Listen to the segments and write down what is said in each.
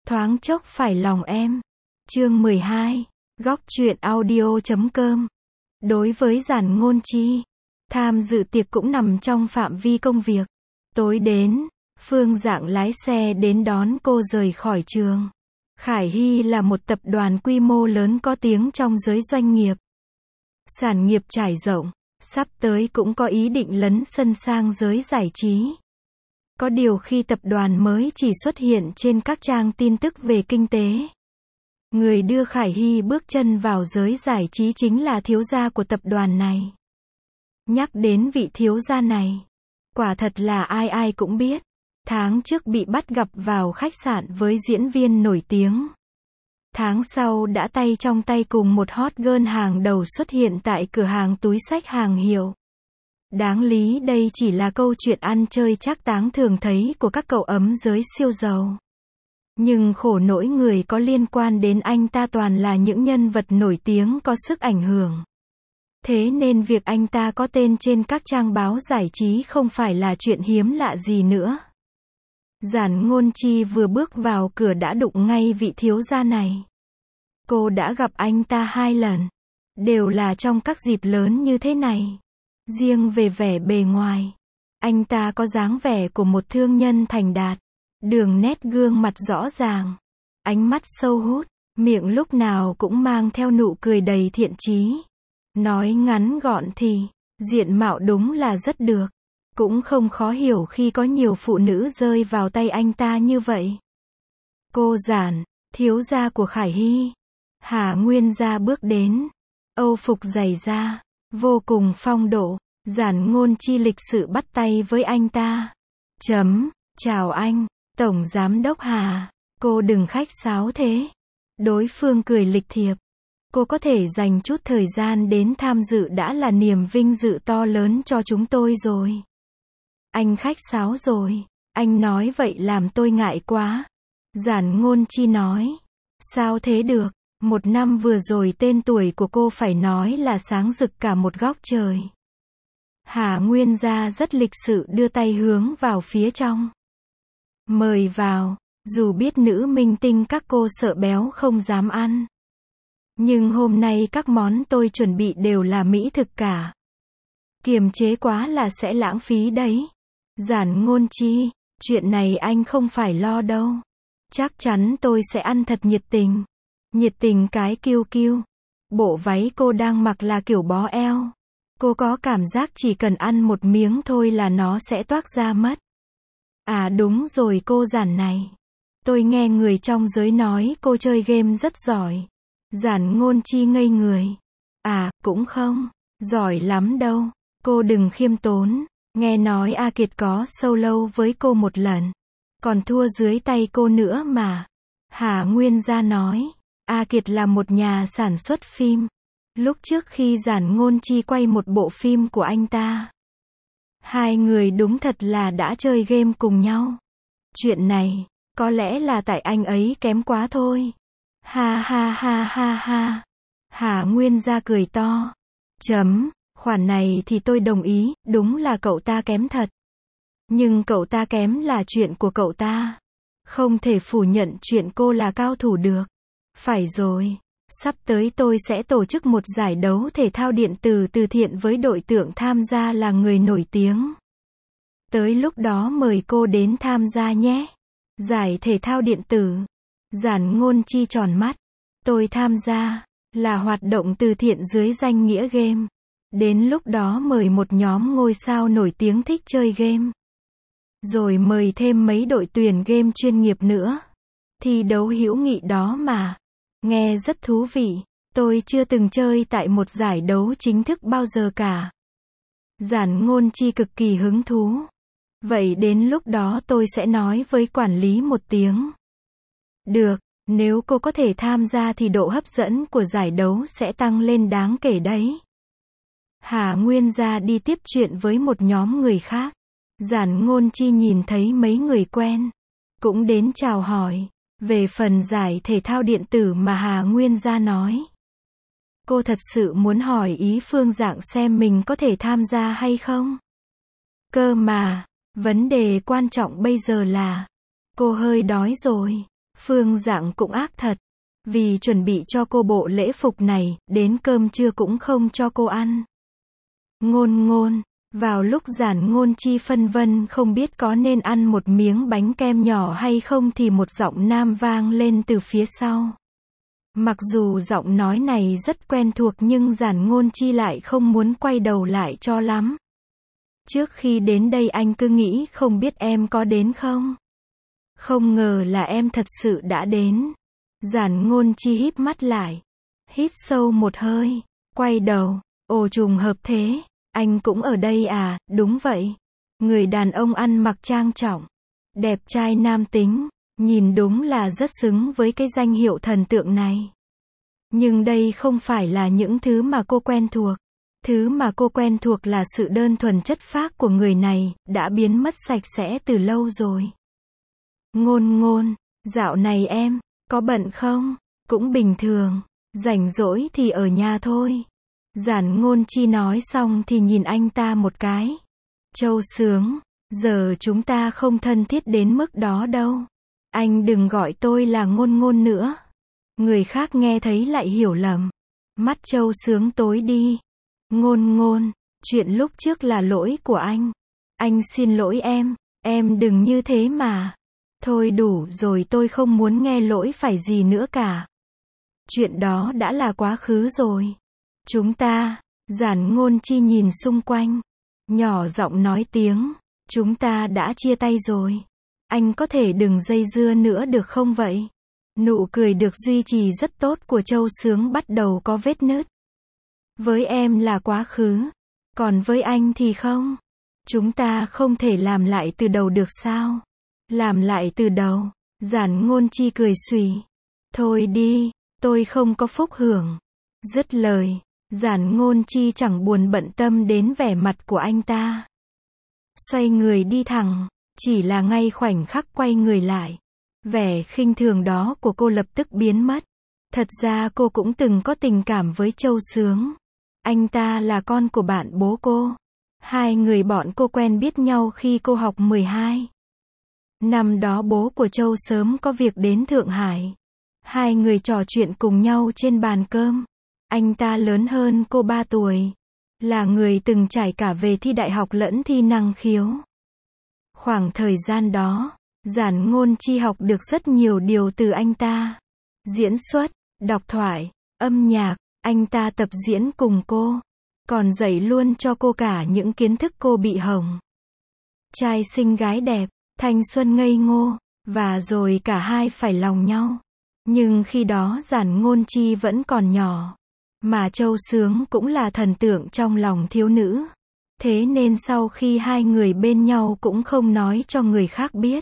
Thoáng chốc phải lòng em. Chương 12. Góc truyện audio.com. Đối với Giản Ngôn Chi, tham dự tiệc cũng nằm trong phạm vi công việc. Tối đến, Phương Dạng lái xe đến đón cô rời khỏi trường. Khải Hy là một tập đoàn quy mô lớn có tiếng trong giới doanh nghiệp. Sản nghiệp trải rộng, sắp tới cũng có ý định lấn sân sang giới giải trí. Có điều khi tập đoàn mới chỉ xuất hiện trên các trang tin tức về kinh tế. Người đưa Khải Hy bước chân vào giới giải trí chính là thiếu gia của tập đoàn này. Nhắc đến vị thiếu gia này, quả thật là ai ai cũng biết. Tháng trước bị bắt gặp vào khách sạn với diễn viên nổi tiếng. Tháng sau đã tay trong tay cùng một hot girl hàng đầu xuất hiện tại cửa hàng túi xách hàng hiệu. Đáng lý đây chỉ là câu chuyện ăn chơi trác táng thường thấy của các cậu ấm giới siêu giàu. Nhưng khổ nỗi người có liên quan đến anh ta toàn là những nhân vật nổi tiếng có sức ảnh hưởng. Thế nên việc anh ta có tên trên các trang báo giải trí không phải là chuyện hiếm lạ gì nữa. Giản Ngôn Chi vừa bước vào cửa đã đụng ngay vị thiếu gia này. Cô đã gặp anh ta 2 lần. Đều là trong các dịp lớn như thế này. Riêng về vẻ bề ngoài, anh ta có dáng vẻ của một thương nhân thành đạt. Đường nét gương mặt rõ ràng, ánh mắt sâu hút, miệng lúc nào cũng mang theo nụ cười đầy thiện chí. Nói ngắn gọn thì, diện mạo đúng là rất được. Cũng không khó hiểu khi có nhiều phụ nữ rơi vào tay anh ta như vậy. Cô Giản, thiếu gia của Khải Hy. Hà Nguyên gia bước đến, âu phục dày da, vô cùng phong độ. Giản Ngôn Chi lịch sự bắt tay với anh ta. Chào anh, Tổng Giám đốc Hà. Cô đừng khách sáo thế. Đối phương cười lịch thiệp. Cô có thể dành chút thời gian đến tham dự đã là niềm vinh dự to lớn cho chúng tôi rồi. Anh khách sáo rồi. Anh nói vậy làm tôi ngại quá. Giản Ngôn Chi nói. Sao thế được? Một năm vừa rồi tên tuổi của cô phải nói là sáng rực cả một góc trời. Hà Nguyên gia rất lịch sự đưa tay hướng vào phía trong. Mời vào, dù biết nữ minh tinh các cô sợ béo không dám ăn. Nhưng hôm nay các món tôi chuẩn bị đều là mỹ thực cả. Kiềm chế quá là sẽ lãng phí đấy. Giản Ngôn Chi, chuyện này anh không phải lo đâu. Chắc chắn tôi sẽ ăn thật nhiệt tình. Nhiệt tình cái kiêu kiêu. Bộ váy cô đang mặc là kiểu bó eo. Cô có cảm giác chỉ cần ăn một miếng thôi là nó sẽ toác ra mất. À đúng rồi cô Giản này. Tôi nghe người trong giới nói cô chơi game rất giỏi. Giản Ngôn Chi ngây người. À, cũng không. Giỏi lắm đâu. Cô đừng khiêm tốn. Nghe nói A Kiệt có solo với cô một lần. Còn thua dưới tay cô nữa mà. Hà Nguyên gia nói. A Kiệt là một nhà sản xuất phim. Lúc trước khi Giản Ngôn Chi quay một bộ phim của anh ta, 2 người đúng thật là đã chơi game cùng nhau. Chuyện này, có lẽ là tại anh ấy kém quá thôi. Ha ha ha ha ha. Hà Nguyên gia cười to. Khoản này thì tôi đồng ý, đúng là cậu ta kém thật. Nhưng cậu ta kém là chuyện của cậu ta. Không thể phủ nhận chuyện cô là cao thủ được. Phải rồi. Sắp tới tôi sẽ tổ chức một giải đấu thể thao điện tử từ thiện với đội trưởng tham gia là người nổi tiếng. Tới lúc đó mời cô đến tham gia nhé. Giải thể thao điện tử. Giản Ngôn Chi tròn mắt. Tôi tham gia. Là hoạt động từ thiện dưới danh nghĩa game. Đến lúc đó mời một nhóm ngôi sao nổi tiếng thích chơi game. Rồi mời thêm mấy đội tuyển game chuyên nghiệp nữa. Thi đấu hữu nghị đó mà. Nghe rất thú vị. Tôi chưa từng chơi tại một giải đấu chính thức bao giờ cả. Giản Ngôn Chi cực kỳ hứng thú. Vậy đến lúc đó tôi sẽ nói với quản lý một tiếng. Được, nếu cô có thể tham gia thì độ hấp dẫn của giải đấu sẽ tăng lên đáng kể đấy. Hà Nguyên gia đi tiếp chuyện với một nhóm người khác. Giản Ngôn Chi nhìn thấy mấy người quen. Cũng đến chào hỏi. Về phần giải thể thao điện tử mà Hà Nguyên gia nói. Cô thật sự muốn hỏi ý Phương Dạng xem mình có thể tham gia hay không? Cơ mà, vấn đề quan trọng bây giờ là, cô hơi đói rồi. Phương Dạng cũng ác thật. Vì chuẩn bị cho cô bộ lễ phục này, đến cơm trưa cũng không cho cô ăn. Ngôn ngôn. Vào lúc Giản Ngôn Chi phân vân không biết có nên ăn một miếng bánh kem nhỏ hay không thì một giọng nam vang lên từ phía sau. Mặc dù giọng nói này rất quen thuộc nhưng Giản Ngôn Chi lại không muốn quay đầu lại cho lắm. Trước khi đến đây anh cứ nghĩ không biết em có đến không? Không ngờ là em thật sự đã đến. Giản Ngôn Chi híp mắt lại. Hít sâu một hơi. Quay đầu. Ồ, trùng hợp thế. Anh cũng ở đây à? Đúng vậy. Người đàn ông ăn mặc trang trọng. Đẹp trai nam tính. Nhìn đúng là rất xứng với cái danh hiệu thần tượng này. Nhưng đây không phải là những thứ mà cô quen thuộc. Thứ mà cô quen thuộc là sự đơn thuần chất phác của người này, đã biến mất sạch sẽ từ lâu rồi. Ngôn ngôn, dạo này em, có bận không? Cũng bình thường, rảnh rỗi thì ở nhà thôi. Giản Ngôn Chi nói xong thì nhìn anh ta một cái. Châu Sướng, giờ chúng ta không thân thiết đến mức đó đâu. Anh đừng gọi tôi là ngôn ngôn nữa. Người khác nghe thấy lại hiểu lầm. Mắt Châu Sướng tối đi. Ngôn ngôn, chuyện lúc trước là lỗi của anh. Anh xin lỗi em đừng như thế mà. Thôi đủ rồi, tôi không muốn nghe lỗi phải gì nữa cả. Chuyện đó đã là quá khứ rồi. Chúng ta, Giản Ngôn Chi nhìn xung quanh. Nhỏ giọng nói tiếng, chúng ta đã chia tay rồi. Anh có thể đừng dây dưa nữa được không vậy? Nụ cười được duy trì rất tốt của Châu Sướng bắt đầu có vết nứt. Với em là quá khứ. Còn với anh thì không. Chúng ta không thể làm lại từ đầu được sao? Làm lại từ đầu. Giản Ngôn Chi cười xùy. Thôi đi, tôi không có phúc hưởng. Dứt lời, Giản Ngôn Chi chẳng buồn bận tâm đến vẻ mặt của anh ta. Xoay người đi thẳng, chỉ là ngay khoảnh khắc quay người lại. Vẻ khinh thường đó của cô lập tức biến mất. Thật ra cô cũng từng có tình cảm với Châu Sướng. Anh ta là con của bạn bố cô. Hai người bọn cô quen biết nhau khi cô học 12. Năm đó bố của Châu sớm có việc đến Thượng Hải. Hai người trò chuyện cùng nhau trên bàn cơm. Anh ta lớn hơn cô 3 tuổi. Là người từng trải cả về thi đại học lẫn thi năng khiếu. Khoảng thời gian đó, Giản Ngôn Chi học được rất nhiều điều từ anh ta. Diễn xuất, đọc thoại, âm nhạc, anh ta tập diễn cùng cô. Còn dạy luôn cho cô cả những kiến thức cô bị hỏng. Trai xinh gái đẹp, thanh xuân ngây ngô, và rồi cả hai phải lòng nhau. Nhưng khi đó Giản Ngôn Chi vẫn còn nhỏ. Mà Châu Sướng cũng là thần tượng trong lòng thiếu nữ. Thế nên sau khi hai người bên nhau cũng không nói cho người khác biết.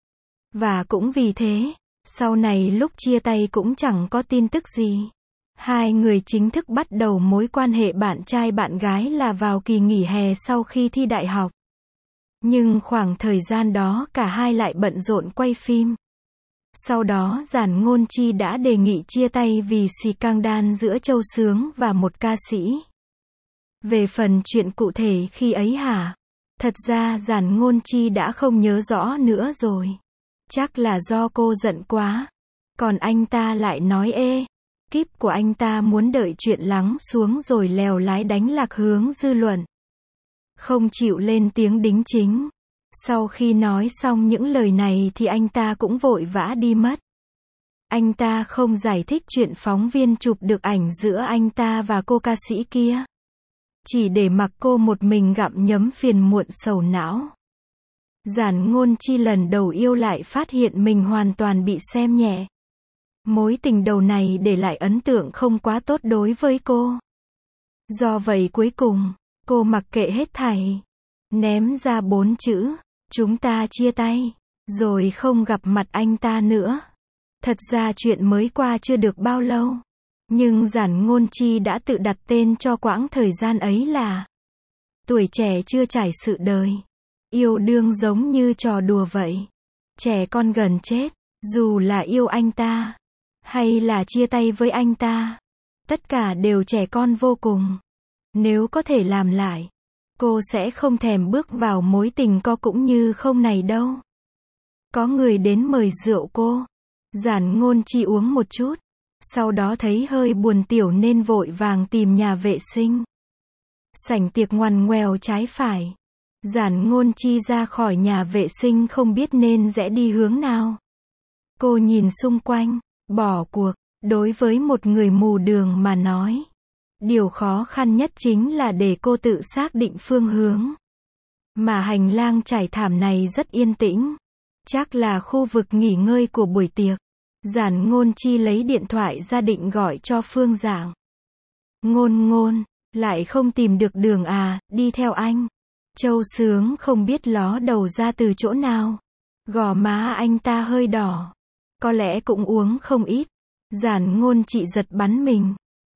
Và cũng vì thế, sau này lúc chia tay cũng chẳng có tin tức gì. Hai người chính thức bắt đầu mối quan hệ bạn trai bạn gái là vào kỳ nghỉ hè sau khi thi đại học. Nhưng khoảng thời gian đó cả hai lại bận rộn quay phim. Sau đó Giản Ngôn Chi đã đề nghị chia tay vì scandal giữa Châu Sướng và một ca sĩ. Về phần chuyện cụ thể khi ấy hả? Thật ra Giản Ngôn Chi đã không nhớ rõ nữa rồi. Chắc là do cô giận quá. Còn anh ta lại nói kíp của anh ta muốn đợi chuyện lắng xuống rồi lèo lái đánh lạc hướng dư luận. Không chịu lên tiếng đính chính. Sau khi nói xong những lời này thì anh ta cũng vội vã đi mất. Anh ta không giải thích chuyện phóng viên chụp được ảnh giữa anh ta và cô ca sĩ kia. Chỉ để mặc cô một mình gặm nhấm phiền muộn sầu não. Giản Ngôn Chi lần đầu yêu lại phát hiện mình hoàn toàn bị xem nhẹ. Mối tình đầu này để lại ấn tượng không quá tốt đối với cô. Do vậy cuối cùng, cô mặc kệ hết thảy. Ném ra 4 chữ, chúng ta chia tay, rồi không gặp mặt anh ta nữa. Thật ra chuyện mới qua chưa được bao lâu. Nhưng Giản Ngôn Chi đã tự đặt tên cho quãng thời gian ấy là tuổi trẻ chưa trải sự đời. Yêu đương giống như trò đùa vậy. Trẻ con gần chết, dù là yêu anh ta, hay là chia tay với anh ta. Tất cả đều trẻ con vô cùng. Nếu có thể làm lại, cô sẽ không thèm bước vào mối tình co cũng như không này đâu. Có người đến mời rượu cô. Giản Ngôn Chi uống một chút, sau đó thấy hơi buồn tiểu nên vội vàng tìm nhà vệ sinh. Sảnh tiệc ngoằn ngoèo trái phải. Giản Ngôn Chi ra khỏi nhà vệ sinh không biết nên rẽ đi hướng nào. Cô nhìn xung quanh, bỏ cuộc, đối với một người mù đường mà nói. Điều khó khăn nhất chính là để cô tự xác định phương hướng. Mà hành lang trải thảm này rất yên tĩnh. Chắc là khu vực nghỉ ngơi của buổi tiệc. Giản Ngôn Chi lấy điện thoại ra định gọi cho Phương Giảng. Ngôn Ngôn, lại không tìm được đường à, đi theo anh. Châu Sướng không biết ló đầu ra từ chỗ nào. Gò má anh ta hơi đỏ. Có lẽ cũng uống không ít. Giản Ngôn Chi giật bắn mình.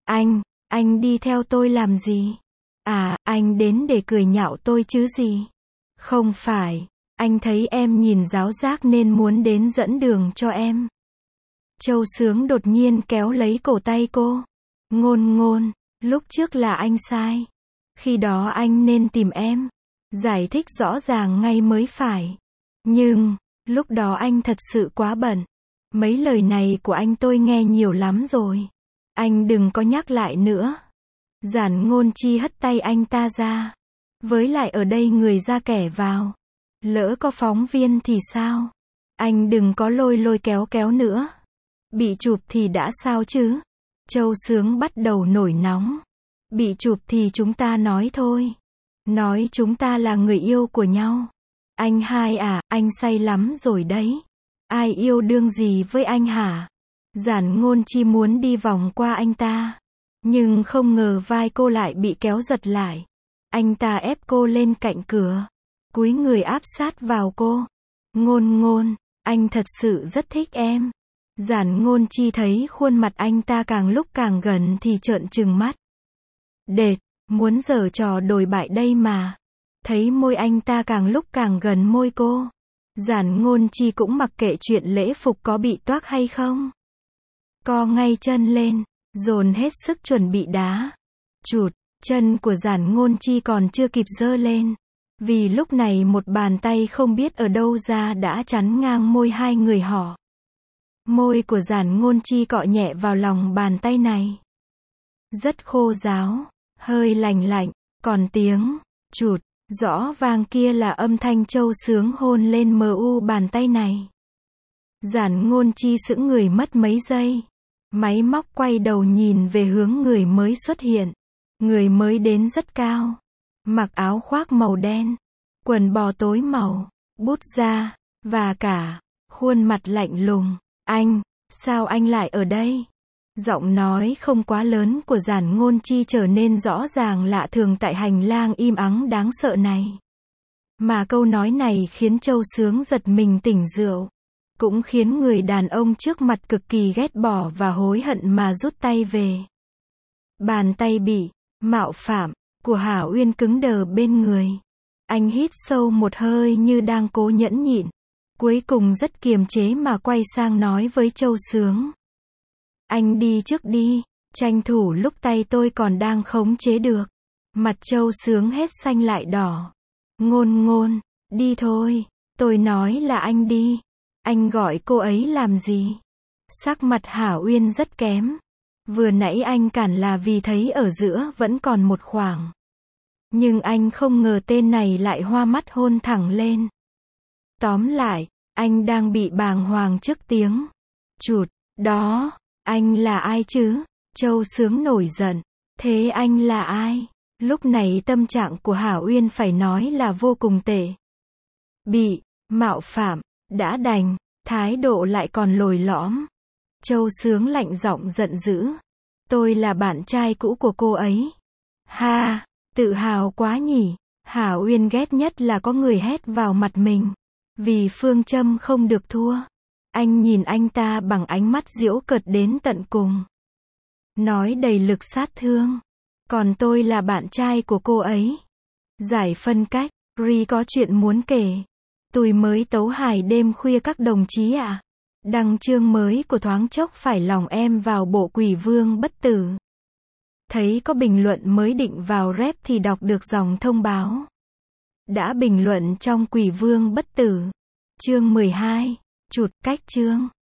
Anh đi theo tôi làm gì? À, anh đến để cười nhạo tôi chứ gì? Không phải, anh thấy em nhìn giáo giác nên muốn đến dẫn đường cho em. Châu Sướng đột nhiên kéo lấy cổ tay cô. Ngôn Ngôn, lúc trước là anh sai. Khi đó anh nên tìm em. Giải thích rõ ràng ngay mới phải. Nhưng, lúc đó anh thật sự quá bận. Mấy lời này của anh tôi nghe nhiều lắm rồi. Anh đừng có nhắc lại nữa. Giản Ngôn Chi hất tay anh ta ra. Với lại ở đây người ra kẻ vào. Lỡ có phóng viên thì sao? Anh đừng có lôi kéo nữa. Bị chụp thì đã sao chứ? Châu Sướng bắt đầu nổi nóng. Bị chụp thì chúng ta nói thôi. Nói chúng ta là người yêu của nhau. Anh hai à, anh say lắm rồi đấy. Ai yêu đương gì với anh hả? Giản Ngôn Chi muốn đi vòng qua anh ta. Nhưng không ngờ vai cô lại bị kéo giật lại. Anh ta ép cô lên cạnh cửa. Cúi người áp sát vào cô. Ngôn Ngôn, anh thật sự rất thích em. Giản Ngôn Chi thấy khuôn mặt anh ta càng lúc càng gần thì trợn trừng mắt. Đệt, muốn giở trò đồi bại đây mà. Thấy môi anh ta càng lúc càng gần môi cô. Giản Ngôn Chi cũng mặc kệ chuyện lễ phục có bị toác hay không. Co ngay chân lên, dồn hết sức chuẩn bị đá. Chụt, chân của Giản Ngôn Chi còn chưa kịp giơ lên. Vì lúc này một bàn tay không biết ở đâu ra đã chắn ngang môi hai người họ. Môi của Giản Ngôn Chi cọ nhẹ vào lòng bàn tay này. Rất khô ráo, hơi lành lạnh, còn tiếng chụt rõ vang kia là âm thanh Châu Sướng hôn lên mu bàn tay này. Giản Ngôn Chi sững người mất mấy giây. Máy móc quay đầu nhìn về hướng người mới xuất hiện. Người mới đến rất cao. Mặc áo khoác màu đen, quần bò tối màu, bút da, và cả khuôn mặt lạnh lùng. Anh, sao anh lại ở đây? Giọng nói không quá lớn của Giản Ngôn Chi trở nên rõ ràng lạ thường tại hành lang im ắng đáng sợ này. Mà câu nói này khiến Châu Sướng giật mình tỉnh rượu. Cũng khiến người đàn ông trước mặt cực kỳ ghét bỏ và hối hận mà rút tay về. Bàn tay bị mạo phạm của Hà Uyên cứng đờ bên người. Anh hít sâu một hơi như đang cố nhẫn nhịn. Cuối cùng rất kiềm chế mà quay sang nói với Châu Sướng. Anh đi trước đi, tranh thủ lúc tay tôi còn đang khống chế được. Mặt Châu Sướng hết xanh lại đỏ. Ngôn Ngôn, đi thôi, tôi nói là anh đi. Anh gọi cô ấy làm gì? Sắc mặt Hà Uyên rất kém. Vừa nãy anh cản là vì thấy ở giữa vẫn còn một khoảng. Nhưng anh không ngờ tên này lại hoa mắt hôn thẳng lên. Tóm lại, anh đang bị bàng hoàng trước tiếng chụt đó. Anh là ai chứ? Châu Sướng nổi giận. Thế anh là ai? Lúc này tâm trạng của Hà Uyên phải nói là vô cùng tệ. Bị mạo phạm, đã đành, thái độ lại còn lồi lõm. Châu Sướng lạnh giọng giận dữ. Tôi là bạn trai cũ của cô ấy. Ha, tự hào quá nhỉ. Hà Uyên ghét nhất là có người hét vào mặt mình. Vì phương châm không được thua. Anh nhìn anh ta bằng ánh mắt giễu cợt đến tận cùng. Nói đầy lực sát thương. Còn tôi là bạn trai của cô ấy. Giải phân cách, Ri có chuyện muốn kể. Tôi mới tấu hài đêm khuya các đồng chí ạ. Đăng chương mới của Thoáng Chốc Phải Lòng Em vào bộ Quỷ Vương Bất Tử. Thấy có bình luận mới định vào rep thì đọc được dòng thông báo. Đã bình luận trong Quỷ Vương Bất Tử. Chương 12. Chụt cách chương.